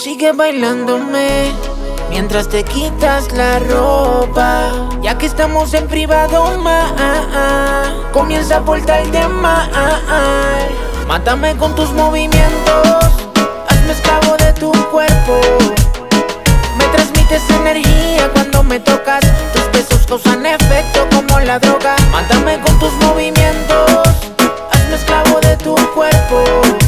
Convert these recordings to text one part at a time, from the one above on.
Sigue bailándome mientras te quitas la ropa. Ya que estamos en privado, comienza a portarte mal. Mátame con tus movimientos, hazme esclavo de tu cuerpo. Me transmites energía cuando me tocas, tus besos causan efecto como la droga. Mátame con tus movimientos, hazme esclavo de tu cuerpo.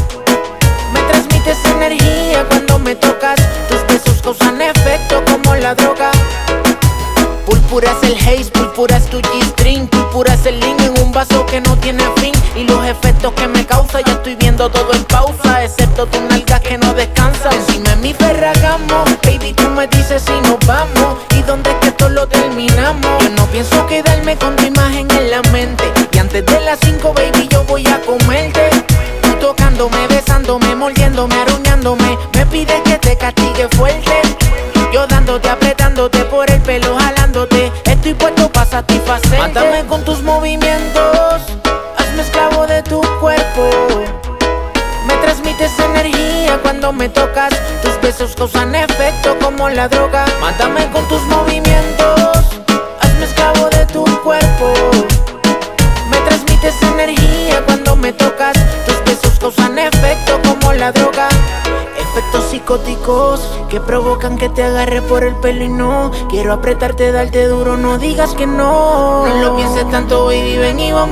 Me transmites energía cuando me tocas, tus besos causan efecto como la droga. Púrpura es el haze, púrpura es tu G-string, púrpura es el lean en un vaso que no tiene fin. Y los efectos que me causa, ya estoy viendo todo en pausa, excepto tu nalga que no descansa. Encima de mi ferragamo, baby, tú me dices si nos vamos y dónde es que esto lo terminamos. Yo no pienso quedarme con tu imagen en la mente, y antes de las 5, baby, yo voy a comerte. Tú tocándome, besándome, mordiéndome, aruñándome, me pides que te castigue fuerte. Yo dándote, apretándote por el pelo, jalándote, estoy puesto pa' satisfacerte. Mátame con tus movimientos, hazme esclavo de tu cuerpo. Me transmites energía cuando me tocas, tus besos causan efecto como la droga. Mátame con tus movimientos, hazme esclavo de tu cuerpo. Me transmites energía cuando me tocas, tus besos causan efecto como la droga. Efectos psicóticos que provocan que te agarre por el pelo y no quiero apretarte, darte duro, no digas que no. No lo pienses tanto, baby, ven y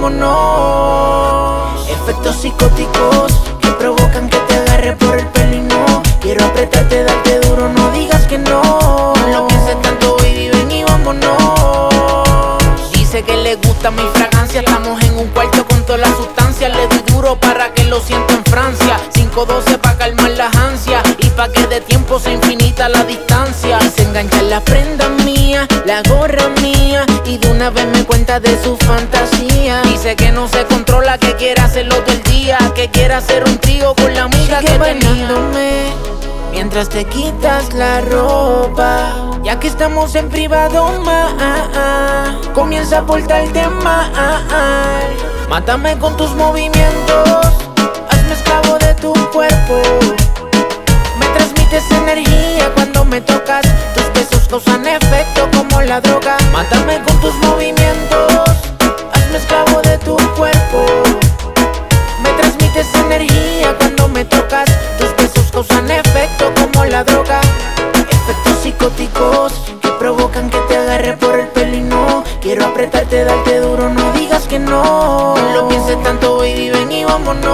vámonos. Efectos psicóticos que provocan que te agarre por el pelo y no quiero apretarte, darte duro, no digas que no. No lo pienses tanto, baby, ven y vámonos. Dice que le gusta mi fragancia, estamos en un cuarto con toda la sustancia. Le doy duro para que lo sienta en Francia, 512 pa' calmar las ansias y pa' que de tiempo sea infinita la distancia. Y se engancha en la prenda mía, la gorra mía, y de una vez me cuenta de su fantasía. Dice que no se controla, que quiere hacerlo todo el día, que quiere hacer un trío con la amiga que bailándome mientras te quitas la ropa. Ya que estamos en privado, comienza a portarte mal. Mátame con tus movimientos, hazme esclavo de tu cuerpo. Me transmites energía cuando me tocas, tus besos causan efecto como la droga. Mátame con tus movimientos, hazme esclavo de tu cuerpo. Me transmites energía cuando me tocas, tus besos causan efecto como la droga. Efectos psicóticos que provocan que te agarre por el pelo y no quiero apretarte, darte duro, no digas que no. No lo pienses tanto, baby, ven y vámonos.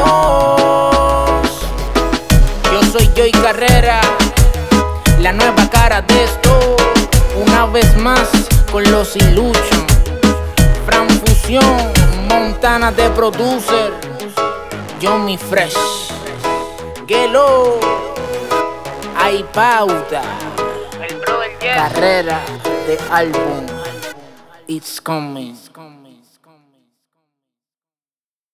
Yo soy Joey Carrera, la nueva cara de esto. Una vez más con los Illusion, Fran Fusión, Montana de producer, Johnny Fresh, Gelo, hay pauta, el brother Carrera de álbum It's Coming.